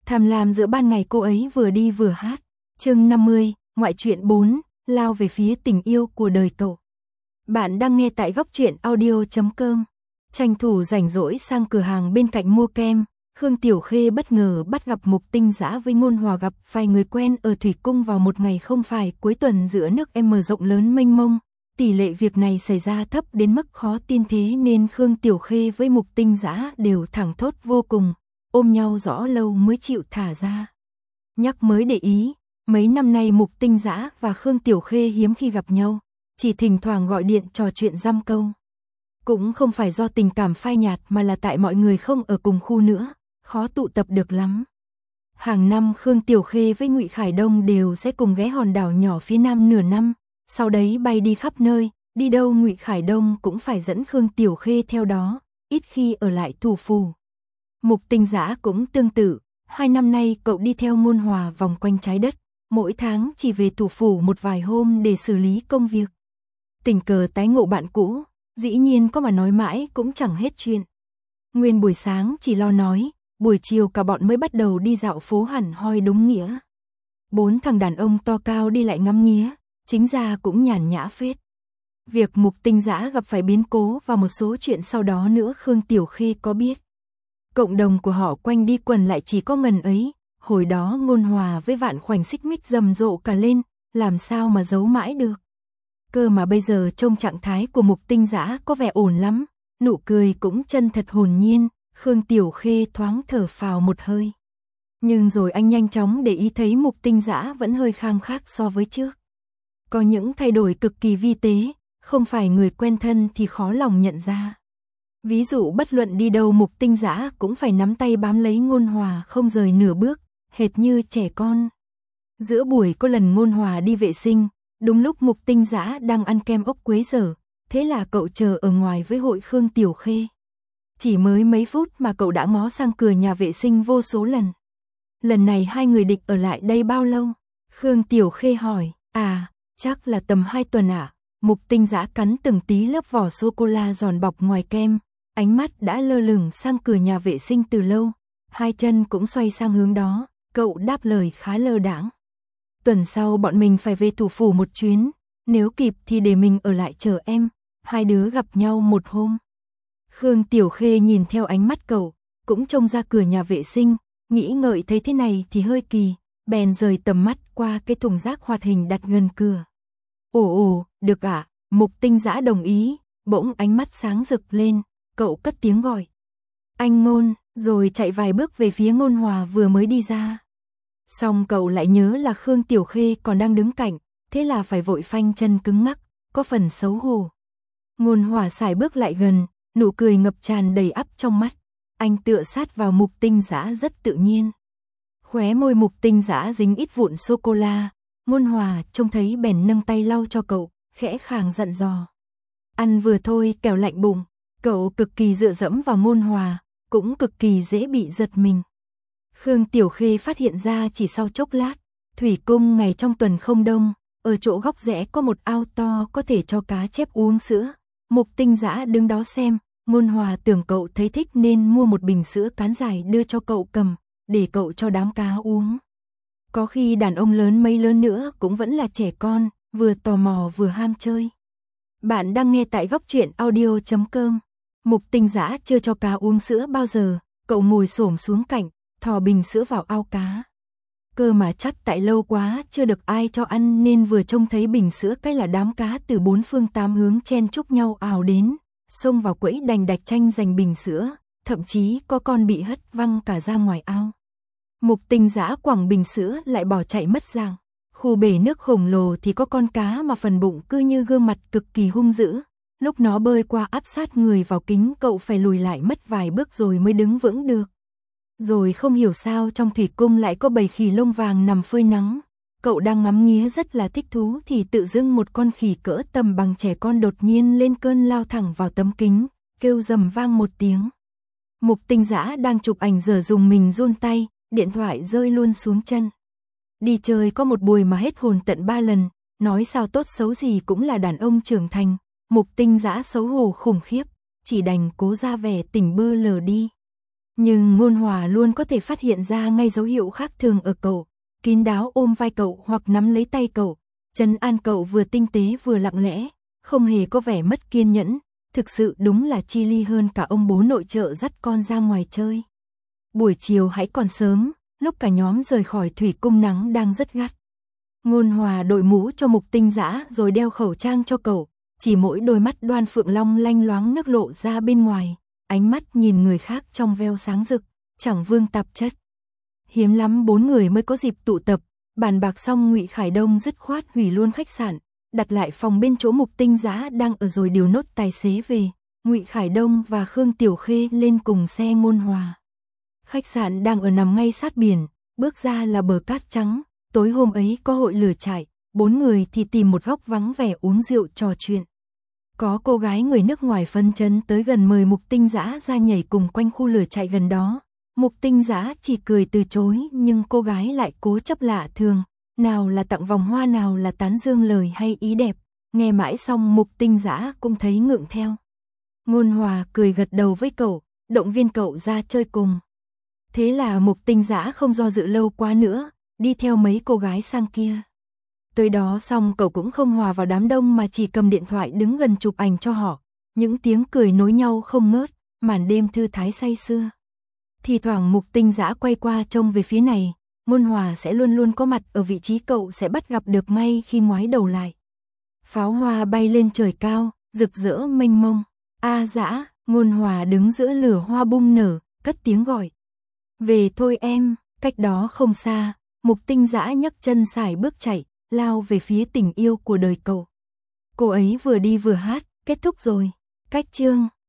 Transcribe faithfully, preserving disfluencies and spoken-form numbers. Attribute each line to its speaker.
Speaker 1: Tham lam giữa ban ngày cô ấy vừa đi vừa hát. Chương năm mươi, ngoại truyện bốn, lao về phía tình yêu của đời cậu. Bạn đang nghe tại góc truyện audio chấm com. Tranh thủ rảnh rỗi sang cửa hàng bên cạnh mua kem, Khương Tiểu Khê bất ngờ bắt gặp Mục Tinh Dã với Ngôn Hòa gặp vài người quen ở Thủy Cung vào một ngày không phải cuối tuần giữa nước M rộng lớn mênh mông. Tỷ lệ việc này xảy ra thấp đến mức khó tin thế nên Khương Tiểu Khê với Mục Tinh Dã đều thẳng thốt vô cùng, ôm nhau rõ lâu mới chịu thả ra. Nhắc mới để ý, mấy năm nay Mục Tinh Dã và Khương Tiểu Khê hiếm khi gặp nhau, chỉ thỉnh thoảng gọi điện trò chuyện dăm câu. Cũng không phải do tình cảm phai nhạt mà là tại mọi người không ở cùng khu nữa, khó tụ tập được lắm. Hàng năm Khương Tiểu Khê với Ngụy Khải Đông đều sẽ cùng ghé hòn đảo nhỏ phía nam nửa năm, sau đấy bay đi khắp nơi, đi đâu Ngụy Khải Đông cũng phải dẫn Khương Tiểu Khê theo đó, ít khi ở lại thủ phủ. Mục Tinh Dã cũng tương tự, hai năm nay cậu đi theo Ngôn Hòa vòng quanh trái đất, mỗi tháng chỉ về thủ phủ một vài hôm để xử lý công việc. Tình cờ tái ngộ bạn cũ, dĩ nhiên có mà nói mãi cũng chẳng hết chuyện. Nguyên buổi sáng chỉ lo nói, buổi chiều cả bọn mới bắt đầu đi dạo phố hẳn hoi đúng nghĩa. Bốn thằng đàn ông to cao đi lại ngắm nghía, chính ra cũng nhàn nhã phết. Việc Mục Tinh Dã gặp phải biến cố và một số chuyện sau đó nữa Khương Tiểu Khê có biết. Cộng đồng của họ quanh đi quần lại chỉ có ngần ấy, hồi đó Ngôn Hòa với Vạn Khoảnh xích mích rầm rộ cả lên, làm sao mà giấu mãi được. Cơ mà bây giờ trông trạng thái của Mục Tinh Dã có vẻ ổn lắm, nụ cười cũng chân thật hồn nhiên, Khương Tiểu Khê thoáng thở phào một hơi. Nhưng rồi anh nhanh chóng để ý thấy Mục Tinh Dã vẫn hơi khang khác so với trước. Có những thay đổi cực kỳ vi tế, không phải người quen thân thì khó lòng nhận ra. Ví dụ bất luận đi đâu Mục Tinh Dã cũng phải nắm tay bám lấy Ngôn Hòa không rời nửa bước, hệt như trẻ con. Giữa buổi có lần Ngôn Hòa đi vệ sinh, đúng lúc Mục Tinh Dã đang ăn kem ốc quế dở, thế là cậu chờ ở ngoài với hội Khương Tiểu Khê. Chỉ mới mấy phút mà cậu đã ngó sang cửa nhà vệ sinh vô số lần. Lần này hai người định ở lại đây bao lâu? Khương Tiểu Khê hỏi, à, chắc là tầm hai tuần ạ. À? Mục Tinh Dã cắn từng tí lớp vỏ sô-cô-la giòn bọc ngoài kem, ánh mắt đã lơ lửng sang cửa nhà vệ sinh từ lâu, hai chân cũng xoay sang hướng đó, cậu đáp lời khá lơ đãng. Tuần sau bọn mình phải về thủ phủ một chuyến, nếu kịp thì để mình ở lại chờ em, hai đứa gặp nhau một hôm. Khương Tiểu Khê nhìn theo ánh mắt cậu, cũng trông ra cửa nhà vệ sinh, nghĩ ngợi thấy thế này thì hơi kỳ, bèn rời tầm mắt qua cái thùng rác hoạt hình đặt gần cửa. Ồ ồ, được ạ, à? Mục Tinh Dã đồng ý, bỗng ánh mắt sáng rực lên, cậu cất tiếng gọi. Anh Ngôn, rồi chạy vài bước về phía Ngôn Hòa vừa mới đi ra. Xong cậu lại nhớ là Khương Tiểu Khê còn đang đứng cạnh, thế là phải vội phanh chân cứng ngắc, có phần xấu hổ. Ngôn Hòa sải bước lại gần, nụ cười ngập tràn đầy ắp trong mắt, anh tựa sát vào Mục Tinh Dã rất tự nhiên. Khóe môi Mục Tinh Dã dính ít vụn sô-cô-la, Ngôn Hòa trông thấy bèn nâng tay lau cho cậu, khẽ khàng dặn dò. Ăn vừa thôi kẻo lạnh bụng, cậu cực kỳ dựa dẫm vào Ngôn Hòa, cũng cực kỳ dễ bị giật mình. Khương Tiểu Khê phát hiện ra chỉ sau chốc lát, Thủy Cung ngày trong tuần không đông, ở chỗ góc rẽ có một ao to có thể cho cá chép uống sữa. Mục Tinh Dã đứng đó xem, Ngôn Hòa tưởng cậu thấy thích nên mua một bình sữa cán dài đưa cho cậu cầm, để cậu cho đám cá uống. Có khi đàn ông lớn mấy lớn nữa cũng vẫn là trẻ con, vừa tò mò vừa ham chơi. Bạn đang nghe tại góc truyện audio chấm com. Mục Tinh Dã chưa cho cá uống sữa bao giờ, cậu ngồi xổm xuống cạnh, thò bình sữa vào ao cá. Cơ mà chắc tại lâu quá chưa được ai cho ăn nên vừa trông thấy bình sữa cái là đám cá từ bốn phương tám hướng chen chúc nhau ào đến, xông vào quẫy đành đạch tranh giành bình sữa, thậm chí có con bị hất văng cả ra ngoài ao. Mục Tinh Dã quẳng bình sữa lại bỏ chạy mất dạng. Khu bể nước khổng lồ thì có con cá mà phần bụng cứ như gương mặt cực kỳ hung dữ. Lúc nó bơi qua áp sát người vào kính cậu phải lùi lại mất vài bước rồi mới đứng vững được. Rồi không hiểu sao trong thủy cung lại có bầy khỉ lông vàng nằm phơi nắng. Cậu đang ngắm nghía rất là thích thú thì tự dưng một con khỉ cỡ tầm bằng trẻ con đột nhiên lên cơn lao thẳng vào tấm kính, kêu rầm vang một tiếng. Mục Tinh Dã đang chụp ảnh giờ dùng mình run tay, điện thoại rơi luôn xuống chân. Đi chơi có một buổi mà hết hồn tận ba lần, nói sao tốt xấu gì cũng là đàn ông trưởng thành. Mục Tinh Dã xấu hổ khủng khiếp, chỉ đành cố ra vẻ tỉnh bơ lờ đi. Nhưng Ngôn Hòa luôn có thể phát hiện ra ngay dấu hiệu khác thường ở cậu, kín đáo ôm vai cậu hoặc nắm lấy tay cậu, trấn an cậu vừa tinh tế vừa lặng lẽ, không hề có vẻ mất kiên nhẫn, thực sự đúng là chi ly hơn cả ông bố nội trợ dắt con ra ngoài chơi. Buổi chiều hãy còn sớm, lúc cả nhóm rời khỏi thủy cung nắng đang rất gắt. Ngôn Hòa đội mũ cho Mục Tinh Dã rồi đeo khẩu trang cho cậu, chỉ mỗi đôi mắt Đoan Phượng long lanh loáng nước lộ ra bên ngoài, ánh mắt nhìn người khác trong veo sáng rực, chẳng vương tạp chất. Hiếm lắm bốn người mới có dịp tụ tập, bàn bạc xong Ngụy Khải Đông dứt khoát hủy luôn khách sạn, đặt lại phòng bên chỗ Mục Tinh Dã đang ở rồi điều nốt tài xế về, Ngụy Khải Đông và Khương Tiểu Khê lên cùng xe Ngôn Hòa. Khách sạn đang ở nằm ngay sát biển, bước ra là bờ cát trắng, tối hôm ấy có hội lửa trại, bốn người thì tìm một góc vắng vẻ uống rượu trò chuyện. Có cô gái người nước ngoài phấn chấn tới gần mời Mục Tinh Dã ra nhảy cùng quanh khu lửa trại gần đó. Mục Tinh Dã chỉ cười từ chối nhưng cô gái lại cố chấp lạ thường, nào là tặng vòng hoa nào là tán dương lời hay ý đẹp, nghe mãi xong Mục Tinh Dã cũng thấy ngượng theo. Ngôn Hòa cười gật đầu với cậu, động viên cậu ra chơi cùng. Thế là Mục Tinh Dã không do dự lâu quá nữa, đi theo mấy cô gái sang kia. Tới đó xong cậu cũng không hòa vào đám đông mà chỉ cầm điện thoại đứng gần chụp ảnh cho họ, những tiếng cười nối nhau không ngớt, màn đêm thư thái say sưa. Thì thoảng Mục Tinh Dã quay qua trông về phía này, Ngôn Hòa sẽ luôn luôn có mặt ở vị trí cậu sẽ bắt gặp được ngay khi ngoái đầu lại. Pháo hoa bay lên trời cao, rực rỡ mênh mông. A Dã, Ngôn Hòa đứng giữa lửa hoa bung nở, cất tiếng gọi. Về thôi em, cách đó không xa, Mục Tinh Dã nhấc chân sải bước chạy, lao về phía tình yêu của đời cậu. Cô ấy vừa đi vừa hát, kết thúc rồi. Cách chương